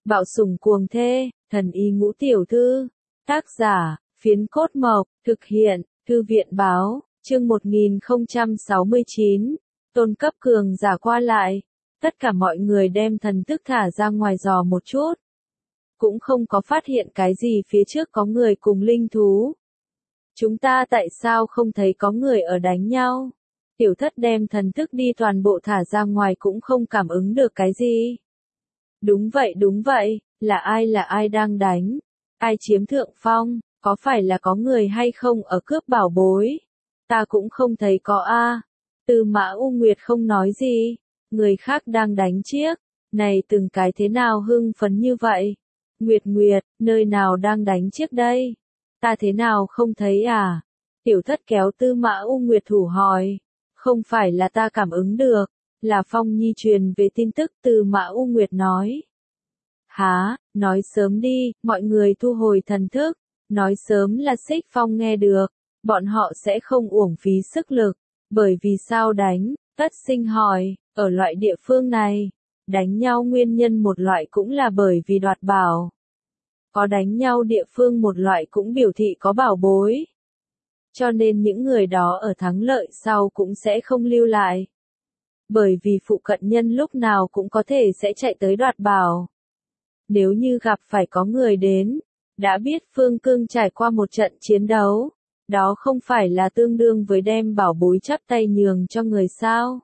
Bạo sủng cuồng thê, thần y ngũ tiểu thư. Tác giả, Phiến Cốt Mộc, thực hiện, Thư viện báo, chương 1069, tôn cấp cường giả qua lại. Tất cả mọi người đem thần thức thả ra ngoài dò một chút. Cũng không có phát hiện cái gì phía trước có người cùng linh thú. Chúng ta tại sao không thấy có người ở đánh nhau? Tiểu thất đem thần thức đi toàn bộ thả ra ngoài cũng không cảm ứng được cái gì. Đúng vậy, là ai đang đánh? Ai chiếm thượng phong? Có phải là có người hay không ở cướp bảo bối? Ta cũng không thấy có a. Tư Mã U Nguyệt không nói gì. Người khác đang đánh chiếc. Này từng cái thế nào hưng phấn như vậy? Nguyệt, nơi nào đang đánh chiếc đây? Ta thế nào không thấy à? Tiểu thất kéo Tư Mã U Nguyệt thủ hỏi. Không phải là ta cảm ứng được, là Phong Nhi truyền về tin tức. Tư Mã U Nguyệt nói. Hả, nói sớm đi, mọi người thu hồi thần thức. Nói sớm là Xích Phong nghe được, bọn họ sẽ không uổng phí sức lực. Bởi vì sao đánh? Tất Sinh hỏi, ở loại địa phương này, đánh nhau nguyên nhân một loại cũng là bởi vì đoạt bảo. Có đánh nhau địa phương một loại cũng biểu thị có bảo bối. Cho nên những người đó ở thắng lợi sau cũng sẽ không lưu lại. Bởi vì phụ cận nhân lúc nào cũng có thể sẽ chạy tới đoạt bảo. Nếu như gặp phải có người đến, đã biết Phương Cương trải qua một trận chiến đấu, đó không phải là tương đương với đem bảo bối chắp tay nhường cho người sao?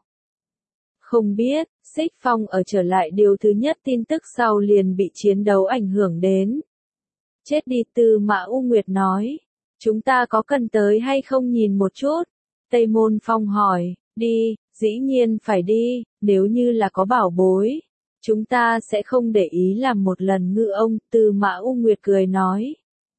Không biết, Xích Phong ở trở lại điều thứ nhất tin tức sau liền bị chiến đấu ảnh hưởng đến. Chết đi, Tư Mã U Nguyệt nói. Chúng ta có cần tới hay không nhìn một chút? Tây Môn Phong hỏi. Đi, dĩ nhiên phải đi, nếu như là có bảo bối. Chúng ta sẽ không để ý làm một lần ngư ông. Tư Mã U Nguyệt cười nói.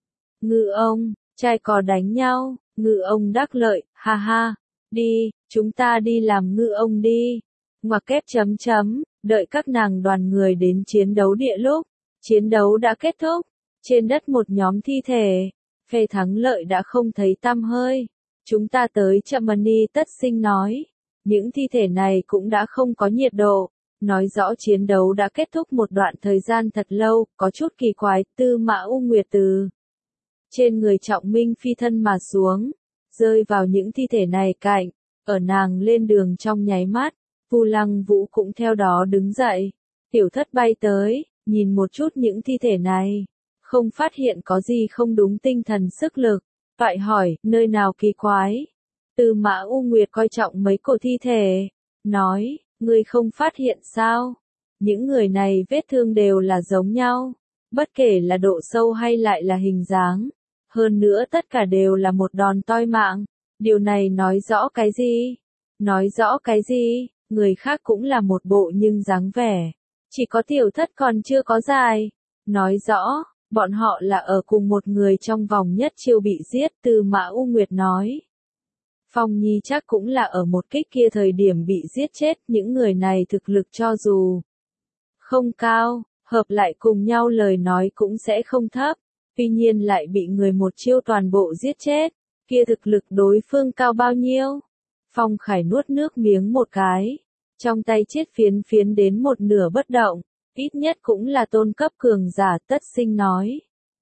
Ngư ông, trai cò đánh nhau, ngư ông đắc lợi, ha ha. Đi, chúng ta đi làm ngư ông đi. Ngoặc kép chấm chấm, đợi các nàng đoàn người đến chiến đấu địa lúc. Chiến đấu đã kết thúc. Trên đất một nhóm thi thể. Phe thắng lợi đã không thấy tăm hơi. Chúng ta tới chậm đi, Tất Sinh nói. Những thi thể này cũng đã không có nhiệt độ. Nói rõ chiến đấu đã kết thúc một đoạn thời gian thật lâu, có chút kỳ quái. Tư Mã U Nguyệt từ trên người Trọng Minh phi thân mà xuống, rơi vào những thi thể này cạnh, ở nàng lên đường trong nháy mắt, Vu Lăng Vũ cũng theo đó đứng dậy. Tiểu thất bay tới, nhìn một chút những thi thể này, không phát hiện có gì không đúng tinh thần sức lực, toại hỏi, nơi nào kỳ quái? Tư Mã U Nguyệt coi trọng mấy cổ thi thể, nói, ngươi không phát hiện sao? Những người này vết thương đều là giống nhau, bất kể là độ sâu hay lại là hình dáng. Hơn nữa tất cả đều là một đòn toi mạng. Điều này nói rõ cái gì? Nói rõ cái gì? Người khác cũng là một bộ nhưng dáng vẻ. Chỉ có tiểu thất còn chưa có dài. Nói rõ, bọn họ là ở cùng một người trong vòng nhất chiêu bị giết. Tư Mã U Nguyệt nói. Phong Nhi chắc cũng là ở một kích kia thời điểm bị giết chết. Những người này thực lực cho dù không cao, hợp lại cùng nhau lời nói cũng sẽ không thấp. Tuy nhiên lại bị người một chiêu toàn bộ giết chết, kia thực lực đối phương cao bao nhiêu? Phong Khải nuốt nước miếng một cái, trong tay chết phiến đến một nửa bất động, ít nhất cũng là tôn cấp cường giả. Tất Sinh nói.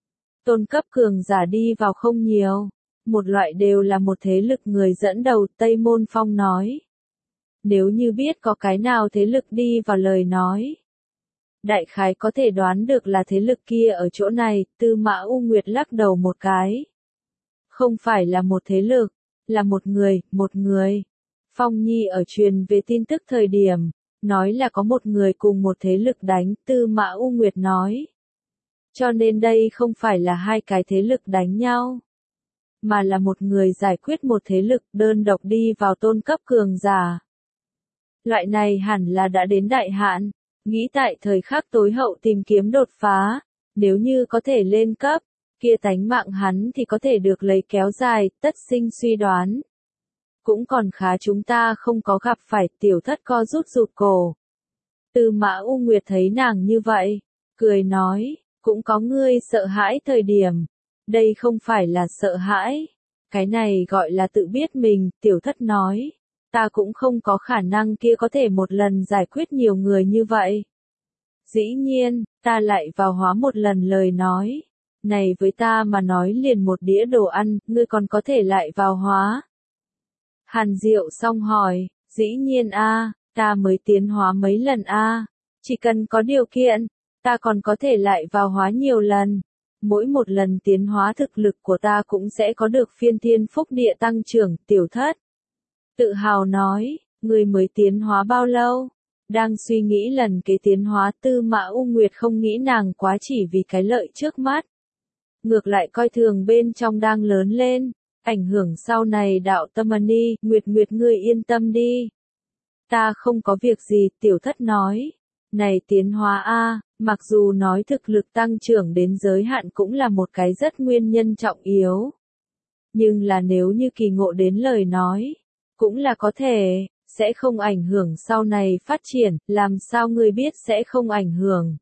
Tôn cấp cường giả đi vào không nhiều, một loại đều là một thế lực người dẫn đầu. Tây Môn Phong nói. Nếu như biết có cái nào thế lực đi vào lời nói, đại khái có thể đoán được là thế lực kia ở chỗ này. Tư Mã U Nguyệt lắc đầu một cái. Không phải là một thế lực, là một người. Phong Nhi ở truyền về tin tức thời điểm, nói là có một người cùng một thế lực đánh. Tư Mã U Nguyệt nói. Cho nên đây không phải là hai cái thế lực đánh nhau, mà là một người giải quyết một thế lực đơn độc đi vào tôn cấp cường giả. Loại này hẳn là đã đến đại hạn. Nghĩ tại thời khắc tối hậu tìm kiếm đột phá, nếu như có thể lên cấp, kia tánh mạng hắn thì có thể được lấy kéo dài. Tất Sinh suy đoán. Cũng còn khá chúng ta không có gặp phải. Tiểu thất co rụt cổ. Tư Mã U Nguyệt thấy nàng như vậy, cười nói, cũng có ngươi sợ hãi thời điểm. Đây không phải là sợ hãi, cái này gọi là tự biết mình. Tiểu thất nói. Ta cũng không có khả năng kia có thể một lần giải quyết nhiều người như vậy. Dĩ nhiên, ta lại vào hóa một lần lời nói. Này với ta mà nói liền một đĩa đồ ăn, ngươi còn có thể lại vào hóa. Hàn Diệu xong hỏi, dĩ nhiên a, ta mới tiến hóa mấy lần a, chỉ cần có điều kiện, ta còn có thể lại vào hóa nhiều lần. Mỗi một lần tiến hóa thực lực của ta cũng sẽ có được phiên thiên phúc địa tăng trưởng. Tiểu Thất tự hào nói, ngươi mới tiến hóa bao lâu? Đang suy nghĩ lần kế tiến hóa, Tư Mã U Nguyệt không nghĩ nàng quá chỉ vì cái lợi trước mắt. Ngược lại coi thường bên trong đang lớn lên, ảnh hưởng sau này đạo tâm ni. Nguyệt Nguyệt ngươi yên tâm đi. Ta không có việc gì, Tiểu Thất nói. Này tiến hóa a, mặc dù nói thực lực tăng trưởng đến giới hạn cũng là một cái rất nguyên nhân trọng yếu. Nhưng là nếu như kỳ ngộ đến lời nói, cũng là có thể, sẽ không ảnh hưởng sau này phát triển, làm sao ngươi biết sẽ không ảnh hưởng?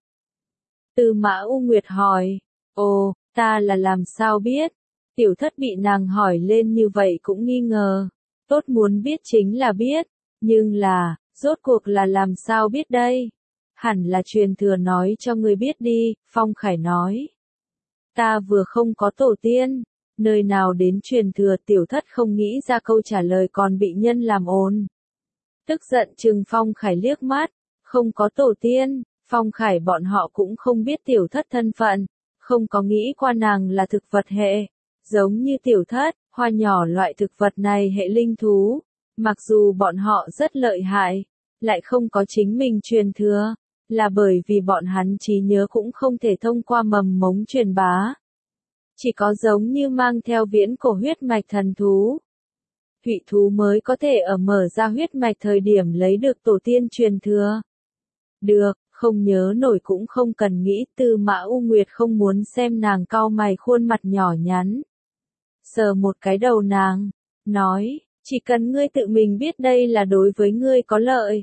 Tư Mã U Nguyệt hỏi, ồ, ta là làm sao biết? Tiểu Thất bị nàng hỏi lên như vậy cũng nghi ngờ, tốt muốn biết chính là biết, nhưng là, rốt cuộc là làm sao biết đây? Hẳn là truyền thừa nói cho ngươi biết đi, Phong Khải nói. Ta vừa không có tổ tiên, nơi nào đến truyền thừa. Tiểu Thất không nghĩ ra câu trả lời còn bị nhân làm ồn. Tức giận trừng Phong Khải liếc mắt, không có tổ tiên, Phong Khải bọn họ cũng không biết Tiểu Thất thân phận, không có nghĩ qua nàng là thực vật hệ, giống như Tiểu Thất, hoa nhỏ loại thực vật này hệ linh thú, mặc dù bọn họ rất lợi hại, lại không có chính mình truyền thừa, là bởi vì bọn hắn trí nhớ cũng không thể thông qua mầm mống truyền bá. Chỉ có giống như mang theo viễn cổ huyết mạch thần thú, thủy thú mới có thể ở mở ra huyết mạch thời điểm lấy được tổ tiên truyền thừa. Được, không nhớ nổi cũng không cần nghĩ. Tư Mã U Nguyệt không muốn xem nàng cau mày, khuôn mặt nhỏ nhắn. Sờ một cái đầu nàng, nói, chỉ cần ngươi tự mình biết đây là đối với ngươi có lợi.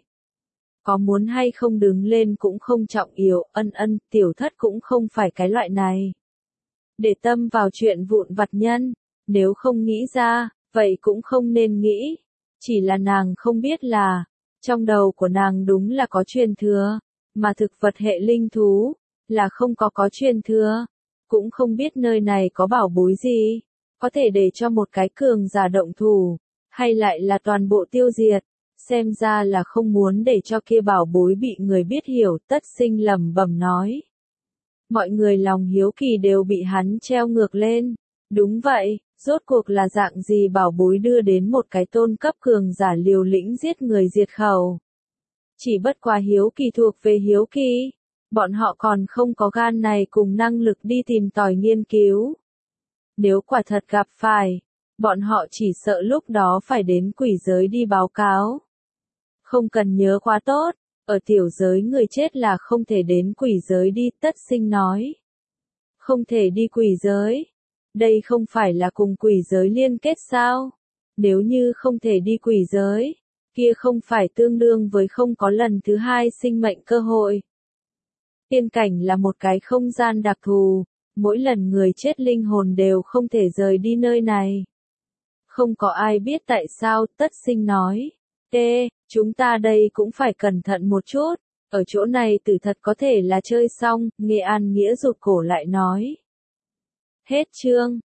Có muốn hay không đứng lên cũng không trọng yếu. Tiểu Thất cũng không phải cái loại này. Để tâm vào chuyện vụn vặt nhân, nếu không nghĩ ra, vậy cũng không nên nghĩ. Chỉ là nàng không biết là, trong đầu của nàng đúng là có truyền thừa, mà thực vật hệ linh thú, là không có truyền thừa. Cũng không biết nơi này có bảo bối gì, có thể để cho một cái cường giả động thủ, hay lại là toàn bộ tiêu diệt. Xem ra là không muốn để cho kia bảo bối bị người biết hiểu. Tất Sinh lẩm bẩm nói. Mọi người lòng hiếu kỳ đều bị hắn treo ngược lên. Đúng vậy, rốt cuộc là dạng gì bảo bối đưa đến một cái tôn cấp cường giả liều lĩnh giết người diệt khẩu. Chỉ bất quá hiếu kỳ thuộc về hiếu kỳ, bọn họ còn không có gan này cùng năng lực đi tìm tòi nghiên cứu. Nếu quả thật gặp phải, bọn họ chỉ sợ lúc đó phải đến quỷ giới đi báo cáo. Không cần nhớ quá tốt, ở tiểu giới người chết là không thể đến quỷ giới đi. Tất Sinh nói. Không thể đi quỷ giới. Đây không phải là cùng quỷ giới liên kết sao? Nếu như không thể đi quỷ giới, kia không phải tương đương với không có lần thứ hai sinh mệnh cơ hội. Tiên cảnh là một cái không gian đặc thù, mỗi lần người chết linh hồn đều không thể rời đi nơi này. Không có ai biết tại sao. Tất Sinh nói. Chúng ta đây cũng phải cẩn thận một chút, ở chỗ này tử thật có thể là chơi xong. Nghệ An Nghĩa rụt cổ lại nói. Hết chương.